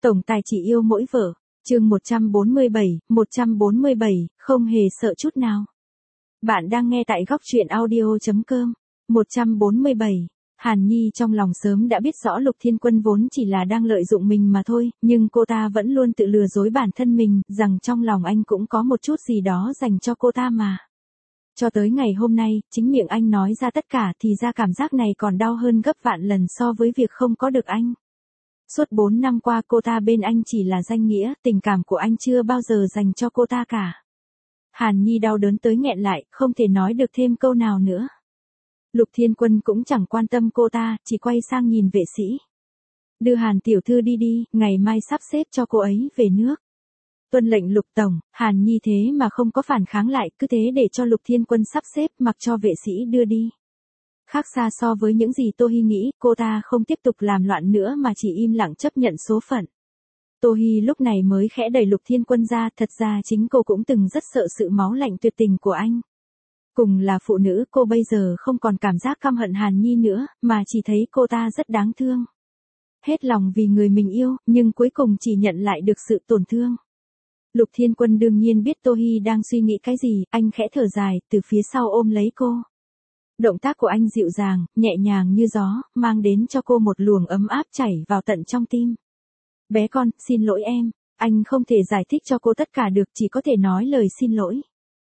Tổng tài chỉ yêu mỗi vợ. Chương 147, không hề sợ chút nào. Bạn đang nghe tại góc truyện audio.com. 147. Hàn Nhi trong lòng sớm đã biết rõ Lục Thiên Quân vốn chỉ là đang lợi dụng mình mà thôi, nhưng cô ta vẫn luôn tự lừa dối bản thân mình, rằng trong lòng anh cũng có một chút gì đó dành cho cô ta mà. Cho tới ngày hôm nay, chính miệng anh nói ra tất cả thì ra cảm giác này còn đau hơn gấp vạn lần so với việc không có được anh. Suốt 4 năm qua cô ta bên anh chỉ là danh nghĩa, tình cảm của anh chưa bao giờ dành cho cô ta cả. Hàn Nhi đau đớn tới nghẹn lại, không thể nói được thêm câu nào nữa. Lục Thiên Quân cũng chẳng quan tâm cô ta, chỉ quay sang nhìn vệ sĩ. Đưa Hàn tiểu thư đi đi, ngày mai sắp xếp cho cô ấy về nước. Tuân lệnh Lục tổng. Hàn Nhi thế mà không có phản kháng lại, cứ thế để cho Lục Thiên Quân sắp xếp, mặc cho vệ sĩ đưa đi. Khác xa so với những gì Tô Hi nghĩ, cô ta không tiếp tục làm loạn nữa mà chỉ im lặng chấp nhận số phận. Tô Hi lúc này mới khẽ đẩy Lục Thiên Quân ra, thật ra chính cô cũng từng rất sợ sự máu lạnh tuyệt tình của anh. Cùng là phụ nữ, cô bây giờ không còn cảm giác căm hận Hàn Nhi nữa, mà chỉ thấy cô ta rất đáng thương. Hết lòng vì người mình yêu, nhưng cuối cùng chỉ nhận lại được sự tổn thương. Lục Thiên Quân đương nhiên biết Tô Hi đang suy nghĩ cái gì, anh khẽ thở dài, từ phía sau ôm lấy cô. Động tác của anh dịu dàng, nhẹ nhàng như gió, mang đến cho cô một luồng ấm áp chảy vào tận trong tim. Bé con, xin lỗi em. Anh không thể giải thích cho cô tất cả được, chỉ có thể nói lời xin lỗi.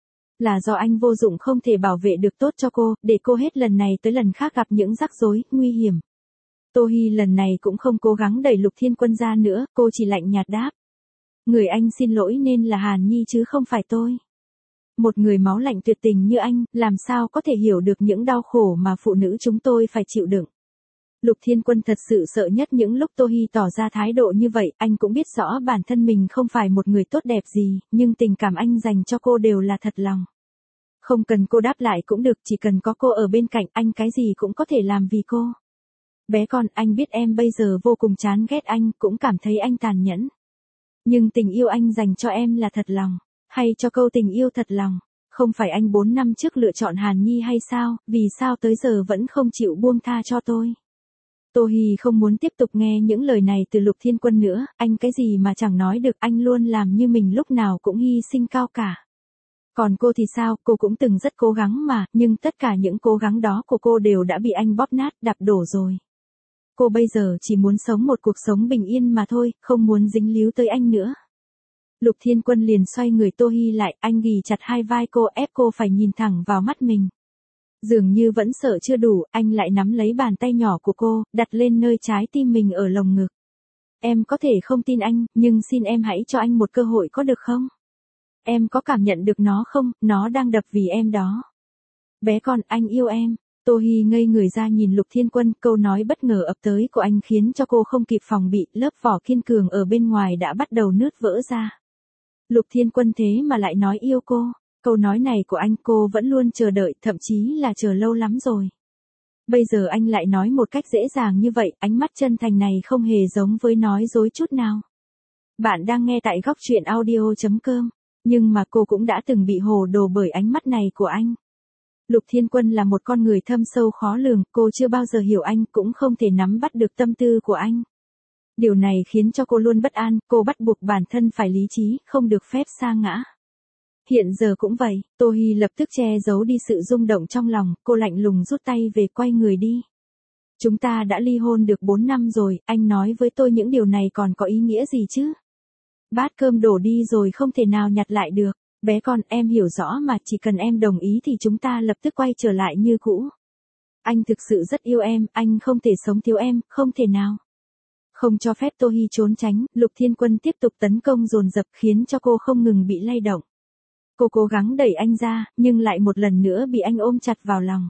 Là do anh vô dụng không thể bảo vệ được tốt cho cô, để cô hết lần này tới lần khác gặp những rắc rối, nguy hiểm. Tô Hi lần này cũng không cố gắng đẩy Lục Thiên Quân ra nữa, cô chỉ lạnh nhạt đáp. Người anh xin lỗi nên là Hàn Nhi chứ không phải tôi. Một người máu lạnh tuyệt tình như anh, làm sao có thể hiểu được những đau khổ mà phụ nữ chúng tôi phải chịu đựng. Lục Thiên Quân thật sự sợ nhất những lúc Tô Hi tỏ ra thái độ như vậy, anh cũng biết rõ bản thân mình không phải một người tốt đẹp gì, nhưng tình cảm anh dành cho cô đều là thật lòng. Không cần cô đáp lại cũng được, chỉ cần có cô ở bên cạnh, anh cái gì cũng có thể làm vì cô. Bé con, anh biết em bây giờ vô cùng chán ghét anh, cũng cảm thấy anh tàn nhẫn. Nhưng tình yêu anh dành cho em là thật lòng. Hay cho câu tình yêu thật lòng, không phải anh 4 năm trước lựa chọn Hàn Nhi hay sao, vì sao tới giờ vẫn không chịu buông tha cho tôi. Tô Hi không muốn tiếp tục nghe những lời này từ Lục Thiên Quân nữa, anh cái gì mà chẳng nói được, anh luôn làm như mình lúc nào cũng hy sinh cao cả. Còn cô thì sao, cô cũng từng rất cố gắng mà, nhưng tất cả những cố gắng đó của cô đều đã bị anh bóp nát, đạp đổ rồi. Cô bây giờ chỉ muốn sống một cuộc sống bình yên mà thôi, không muốn dính líu tới anh nữa. Lục Thiên Quân liền xoay người Tô Hi lại, anh ghì chặt hai vai cô, ép cô phải nhìn thẳng vào mắt mình. Dường như vẫn sợ chưa đủ, anh lại nắm lấy bàn tay nhỏ của cô, đặt lên nơi trái tim mình ở lồng ngực. Em có thể không tin anh, nhưng xin em hãy cho anh một cơ hội có được không? Em có cảm nhận được nó không, nó đang đập vì em đó. Bé con, anh yêu em. Tô Hi ngây người ra nhìn Lục Thiên Quân, câu nói bất ngờ ập tới của anh khiến cho cô không kịp phòng bị, lớp vỏ kiên cường ở bên ngoài đã bắt đầu nứt vỡ ra. Lục Thiên Quân thế mà lại nói yêu cô, câu nói này của anh cô vẫn luôn chờ đợi, thậm chí là chờ lâu lắm rồi. Bây giờ anh lại nói một cách dễ dàng như vậy, ánh mắt chân thành này không hề giống với nói dối chút nào. Bạn đang nghe tại góc truyện audio.com, nhưng mà cô cũng đã từng bị hồ đồ bởi ánh mắt này của anh. Lục Thiên Quân là một con người thâm sâu khó lường, cô chưa bao giờ hiểu anh, cũng không thể nắm bắt được tâm tư của anh. Điều này khiến cho cô luôn bất an, cô bắt buộc bản thân phải lý trí, không được phép sa ngã. Hiện giờ cũng vậy, Tô Hi lập tức che giấu đi sự rung động trong lòng, cô lạnh lùng rút tay về, quay người đi. Chúng ta đã ly hôn được 4 năm rồi, anh nói với tôi những điều này còn có ý nghĩa gì chứ? Bát cơm đổ đi rồi không thể nào nhặt lại được. Bé con, em hiểu rõ mà, chỉ cần em đồng ý thì chúng ta lập tức quay trở lại như cũ. Anh thực sự rất yêu em, anh không thể sống thiếu em, không thể nào. Không cho phép Tô Hi trốn tránh, Lục Thiên Quân tiếp tục tấn công dồn dập khiến cho cô không ngừng bị lay động. Cô cố gắng đẩy anh ra, nhưng lại một lần nữa bị anh ôm chặt vào lòng.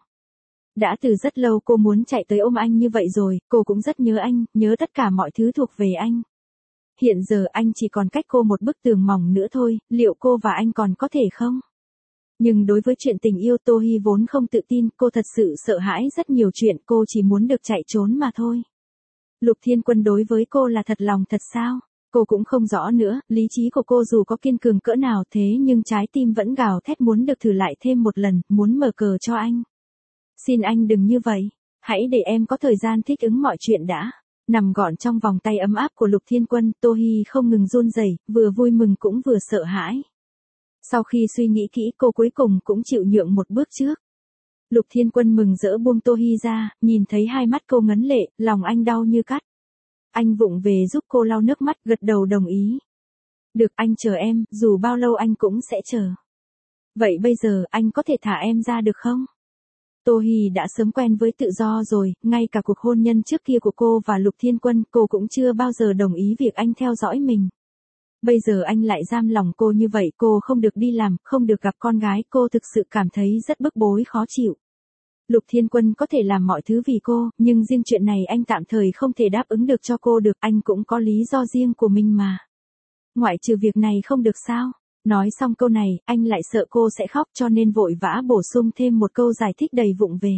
Đã từ rất lâu cô muốn chạy tới ôm anh như vậy rồi, cô cũng rất nhớ anh, nhớ tất cả mọi thứ thuộc về anh. Hiện giờ anh chỉ còn cách cô một bức tường mỏng nữa thôi, liệu cô và anh còn có thể không? Nhưng đối với chuyện tình yêu Tô Hi vốn không tự tin, cô thật sự sợ hãi rất nhiều chuyện, cô chỉ muốn được chạy trốn mà thôi. Lục Thiên Quân đối với cô là thật lòng thật sao? Cô cũng không rõ nữa, lý trí của cô dù có kiên cường cỡ nào thế nhưng trái tim vẫn gào thét muốn được thử lại thêm một lần, muốn mở cờ cho anh. Xin anh đừng như vậy, hãy để em có thời gian thích ứng mọi chuyện đã. Nằm gọn trong vòng tay ấm áp của Lục Thiên Quân, Tô Hi không ngừng run rẩy, vừa vui mừng cũng vừa sợ hãi. Sau khi suy nghĩ kỹ, cô cuối cùng cũng chịu nhượng một bước trước. Lục Thiên Quân mừng rỡ buông Tô Hi ra, nhìn thấy hai mắt cô ngấn lệ, lòng anh đau như cắt. Anh vụng về giúp cô lau nước mắt, gật đầu đồng ý. Được, anh chờ em, dù bao lâu anh cũng sẽ chờ. Vậy bây giờ anh có thể thả em ra được không? Tô Hi đã sớm quen với tự do rồi, ngay cả cuộc hôn nhân trước kia của cô và Lục Thiên Quân, cô cũng chưa bao giờ đồng ý việc anh theo dõi mình. Bây giờ anh lại giam lòng cô như vậy, cô không được đi làm, không được gặp con gái, cô thực sự cảm thấy rất bức bối khó chịu. Lục Thiên Quân có thể làm mọi thứ vì cô, nhưng riêng chuyện này anh tạm thời không thể đáp ứng được cho cô được, anh cũng có lý do riêng của mình mà. Ngoại trừ việc này không được sao? Nói xong câu này, anh lại sợ cô sẽ khóc cho nên vội vã bổ sung thêm một câu giải thích đầy vụng về.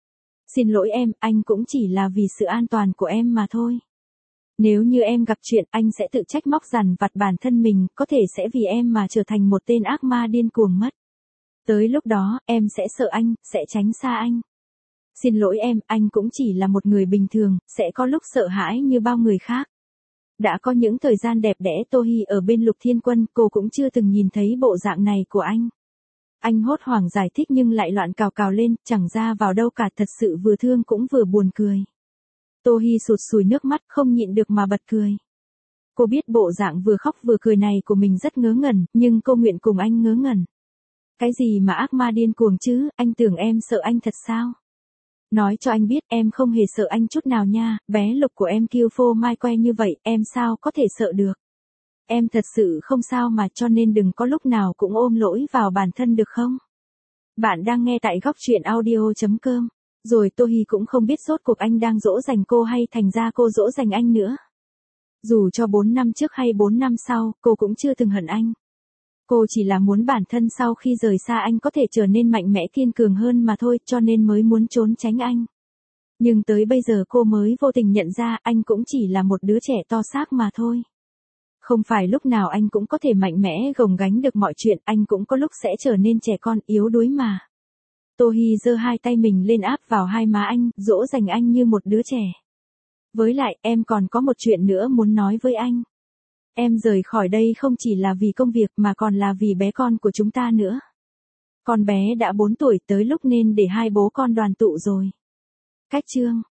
Xin lỗi em, anh cũng chỉ là vì sự an toàn của em mà thôi. Nếu như em gặp chuyện, anh sẽ tự trách móc dằn vặt bản thân mình, có thể sẽ vì em mà trở thành một tên ác ma điên cuồng mất. Tới lúc đó, em sẽ sợ anh, sẽ tránh xa anh. Xin lỗi em, anh cũng chỉ là một người bình thường, sẽ có lúc sợ hãi như bao người khác. Đã có những thời gian đẹp đẽ Tô Hi ở bên Lục Thiên Quân, cô cũng chưa từng nhìn thấy bộ dạng này của anh. Anh hốt hoảng giải thích nhưng lại loạn cào cào lên, chẳng ra vào đâu cả, thật sự vừa thương cũng vừa buồn cười. Tô Hi sụt sùi nước mắt, không nhịn được mà bật cười. Cô biết bộ dạng vừa khóc vừa cười này của mình rất ngớ ngẩn, nhưng cô nguyện cùng anh ngớ ngẩn. Cái gì mà ác ma điên cuồng chứ, anh tưởng em sợ anh thật sao? Nói cho anh biết em không hề sợ anh chút nào nha, bé Lục của em kiêu phô mai que như vậy, em sao có thể sợ được. Em thật sự không sao mà, cho nên đừng có lúc nào cũng ôm lỗi vào bản thân được không? Bạn đang nghe tại góc truyện audio.com. Rồi Tô Hi cũng không biết rốt cuộc anh đang dỗ dành cô hay thành ra cô dỗ dành anh nữa. Dù cho 4 năm trước hay 4 năm sau, cô cũng chưa từng hận anh. Cô chỉ là muốn bản thân sau khi rời xa anh có thể trở nên mạnh mẽ kiên cường hơn mà thôi, cho nên mới muốn trốn tránh anh. Nhưng tới bây giờ cô mới vô tình nhận ra anh cũng chỉ là một đứa trẻ to xác mà thôi. Không phải lúc nào anh cũng có thể mạnh mẽ gồng gánh được mọi chuyện, anh cũng có lúc sẽ trở nên trẻ con yếu đuối mà. Tô Hi giơ hai tay mình lên áp vào hai má anh, dỗ dành anh như một đứa trẻ. Với lại, em còn có một chuyện nữa muốn nói với anh. Em rời khỏi đây không chỉ là vì công việc mà còn là vì bé con của chúng ta nữa. Con bé đã 4 tuổi, tới lúc nên để hai bố con đoàn tụ rồi. Cách chương